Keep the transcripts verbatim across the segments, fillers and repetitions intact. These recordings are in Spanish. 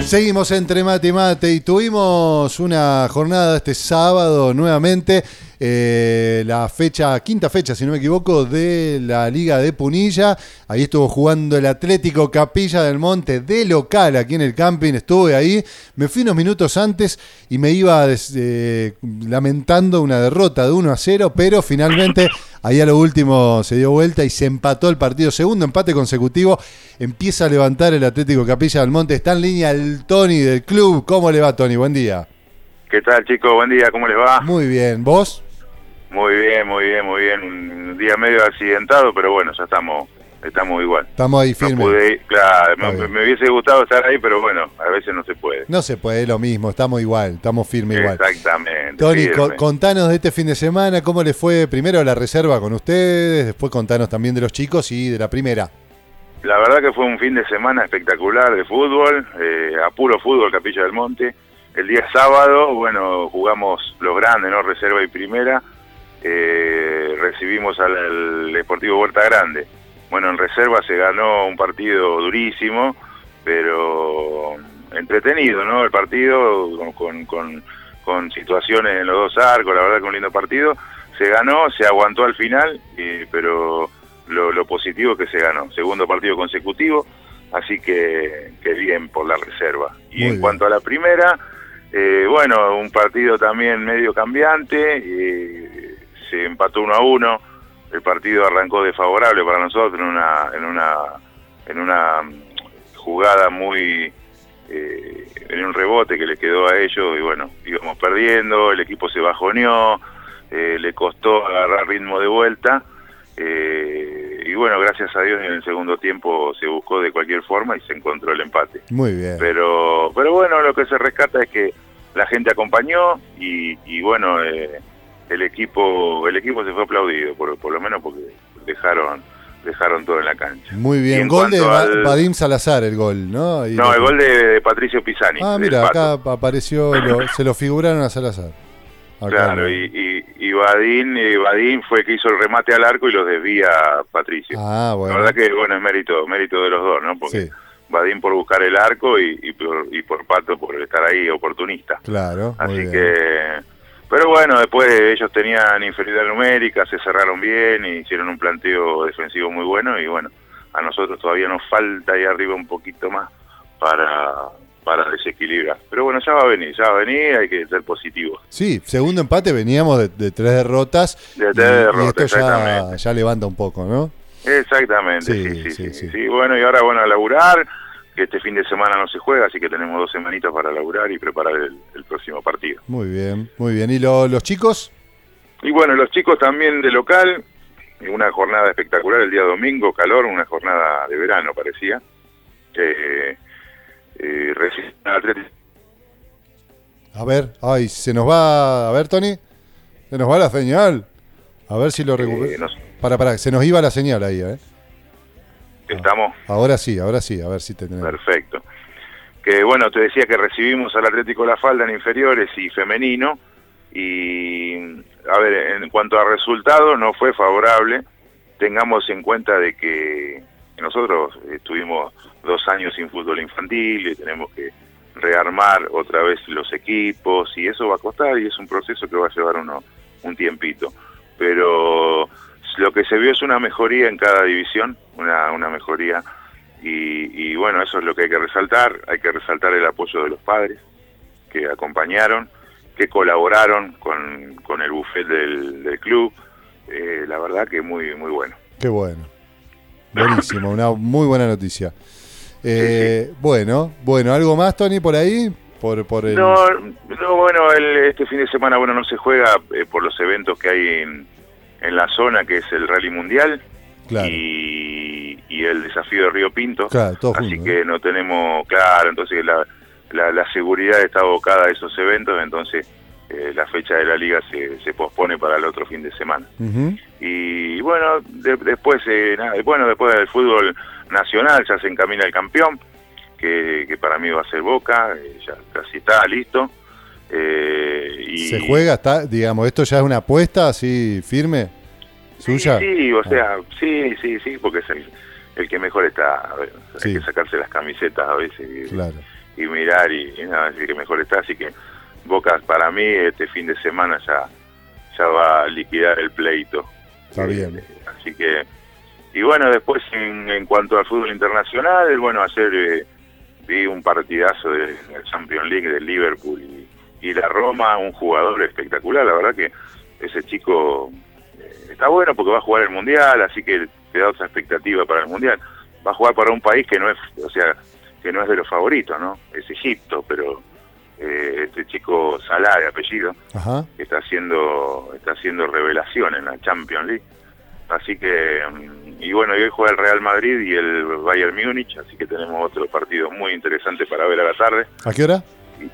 Seguimos entre mate y mate y tuvimos una jornada este sábado nuevamente, eh, la fecha, quinta fecha si no me equivoco, de la Liga de Punilla. Ahí estuvo jugando el Atlético Capilla del Monte de local aquí en el camping, estuve ahí, me fui unos minutos antes y me iba des, eh, lamentando una derrota de uno a cero, pero finalmente ahí a lo último se dio vuelta y se empató el partido, segundo empate consecutivo, empieza a levantar el Atlético Capilla del Monte, está en línea el Tony del club. ¿Cómo le va, Tony? Buen día. ¿Qué tal, chicos? Buen día, ¿cómo les va? Muy bien, ¿vos? Muy bien, muy bien, muy bien. Un día medio accidentado, pero bueno, ya estamos estamos igual. Estamos ahí firmes. No pude, claro, me, me hubiese gustado estar ahí, pero bueno, a veces no se puede. No se puede, es lo mismo, estamos igual, estamos firmes igual. Exactamente. Tony, co- contanos de este fin de semana, ¿cómo le fue primero la reserva con ustedes? Después contanos también de los chicos y de la primera. La verdad que fue un fin de semana espectacular de fútbol, eh, a puro fútbol Capilla del Monte. El día sábado, bueno, jugamos los grandes, ¿no? Reserva y primera. Eh, recibimos al, al Deportivo Huerta Grande. Bueno, en reserva se ganó un partido durísimo, pero entretenido, ¿no? El partido con, con, con, con situaciones en los dos arcos, la verdad que un lindo partido. Se ganó, se aguantó al final, eh, pero lo, lo positivo es que se ganó. Segundo partido consecutivo, así que, que bien por la reserva. Y Muy en bien. cuanto a la primera, eh, bueno, un partido también medio cambiante, eh, se empató uno a uno. El partido arrancó desfavorable para nosotros en una en una en una jugada muy eh, en un rebote que le quedó a ellos y bueno, íbamos perdiendo, el equipo se bajoneó, eh, le costó agarrar ritmo de vuelta, eh, y bueno, gracias a Dios en el segundo tiempo se buscó de cualquier forma y se encontró el empate. Muy bien. Pero pero bueno, lo que se rescata es que la gente acompañó y, y bueno, eh, el equipo el equipo se fue aplaudido, por, por lo menos porque dejaron dejaron todo en la cancha. Muy bien, en gol de cuanto Va- al- Vadim Salazar el gol, ¿no? Y No, lo- el gol de, de Patricio Pisani. Ah, del mira, Pato. acá apareció, lo- se lo figuraron a Salazar. Acá, Claro, ¿no? y, y, y Badín, y Badín fue el que hizo el remate al arco y los desvía Patricio. Ah, bueno. La verdad que bueno, es mérito mérito de los dos, ¿no? Porque Sí, Badín por buscar el arco y, y, por, y por Pato por estar ahí oportunista. claro, muy Así bien. que... Pero bueno, después ellos tenían inferioridad numérica, se cerraron bien y hicieron un planteo defensivo muy bueno y bueno, a nosotros todavía nos falta ahí arriba un poquito más para, para desequilibrar. Pero bueno, ya va a venir, ya va a venir, hay que ser positivos. Sí, segundo empate, veníamos de, de tres derrotas. De y- tres y, derrotas, esto ya, exactamente. ya levanta un poco, ¿no? Exactamente, Sí, sí sí sí, sí, sí. sí. Bueno, y ahora bueno, a laburar, que este fin de semana no se juega, así que tenemos dos semanitas para laburar y preparar el, el próximo partido. Muy bien, muy bien. ¿Y lo- los chicos? Y bueno, los chicos también de local, una jornada espectacular el día domingo, calor, una jornada de verano parecía. Eh, eh, recién Atlético. A ver, ay, se nos va, a ver, Tony, se nos va la señal. A ver si lo recupera. Eh, nos- Para, para, se nos iba la señal ahí, ¿eh? Estamos Ahora sí, ahora sí, a ver si te tenemos. perfecto. Que bueno, te decía que recibimos al Atlético La Falda en inferiores y femenino. Y a ver, en cuanto a resultados, no fue favorable. Tengamos en cuenta de que nosotros estuvimos dos años sin fútbol infantil y tenemos que rearmar otra vez los equipos y eso va a costar y es un proceso que va a llevar uno un tiempito. Pero lo que se vio es una mejoría en cada división, una, una mejoría y, y bueno, eso es lo que hay que resaltar. Hay que resaltar el apoyo de los padres que acompañaron, que colaboraron con, con el buffet del, del club. Eh, la verdad que muy muy bueno. Qué bueno. Buenísimo, una muy buena noticia. Eh, Sí, sí. Bueno, bueno, ¿algo más, Tony, por ahí? Por, por el... No, no bueno, el, este fin de semana bueno no se juega eh, por los eventos que hay en, en la zona, que es el Rally Mundial Claro, y, y el desafío de Río Pinto. claro, todo Así junto, que ¿eh? no tenemos, claro, entonces la, la, la seguridad está abocada a esos eventos, entonces eh, la fecha de la liga se, se pospone para el otro fin de semana. Ujú. Y bueno, de- después eh, nada, bueno, después del fútbol nacional ya se encamina el campeón, que, que para mí va a ser Boca, eh, ya casi está listo. Eh, y ¿Se juega? Está, digamos, ¿esto ya es una apuesta así firme? Sí, ¿Suya? sí, o Ah. sea, sí, sí, sí, porque es el, el que mejor está. A ver, Sí. hay que sacarse las camisetas a veces. y- Claro. y mirar y, y nada, así que mejor está, así que Boca para mí este fin de semana ya, ya va a liquidar el pleito. Está bien. Eh, así que, y bueno, después en, en cuanto al fútbol internacional, bueno, ayer eh, vi un partidazo de la Champions League de Liverpool y, y la Roma, un jugador espectacular, la verdad que ese chico eh, está bueno porque va a jugar el Mundial, así que te da otra expectativa para el Mundial. Va a jugar para un país que no es, o sea, que no es de los favoritos, ¿no? Es Egipto, pero eh, este chico Salah, de apellido, Ajá. está haciendo está haciendo revelación en la Champions League. Así que, y bueno, y hoy juega el Real Madrid y el Bayern Múnich, así que tenemos otro partido muy interesante para ver a la tarde. ¿A qué hora?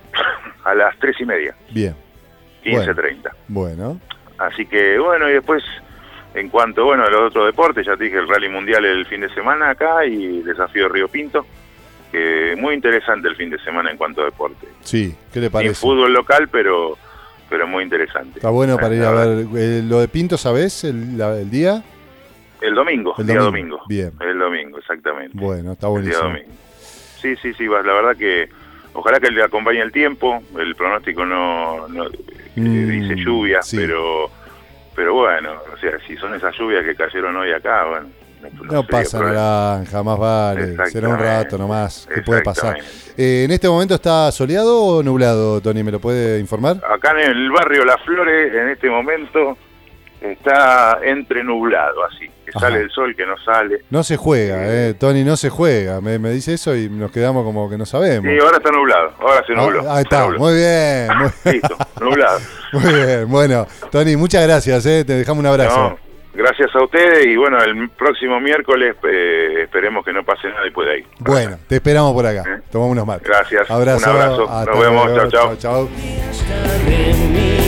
A las tres y media. Bien. quince treinta. Bueno. Así que, bueno, y después, en cuanto, bueno, a los otros deportes, ya te dije el Rally Mundial el fin de semana acá y el Desafío Río Pinto. Que muy interesante el fin de semana en cuanto a deporte. Sí, ¿qué le parece? Sin fútbol local, pero pero muy interesante. Está bueno para ir a ver. Eh, lo de Pinto, ¿sabés? El, la, el día. El domingo, el día domingo. Bien. El domingo, exactamente. Bueno, está buenísimo. El día domingo. Sí, sí, sí, la verdad que ojalá que le acompañe el tiempo. El pronóstico no, no mm, dice lluvia, sí. pero pero bueno, o sea, si son esas lluvias que cayeron hoy acá, bueno. No, no pasa naranja, más vale. Será un rato nomás. ¿Qué puede pasar? Eh, ¿En este momento está soleado o nublado, Tony? ¿Me lo puede informar? Acá en el barrio Las Flores, en este momento, está entre nublado, así. Que Ajá. sale el sol, que no sale. No se juega, eh, Tony, no se juega. Me, me dice eso y nos quedamos como que no sabemos. Sí, ahora está nublado. Ahora se nubló. Ah, ahí está, nubló. muy bien. Muy... Listo, nublado. Muy bien, bueno. Tony, muchas gracias, eh. Te dejamos un abrazo. No. Gracias a ustedes y bueno, el próximo miércoles eh, esperemos que no pase nada y pueda ir. Bueno, te esperamos por acá. ¿Eh? Tomamos unos mates. Gracias. Abrazo. Un abrazo. Nos vemos. Chao, chao. Chao, chao.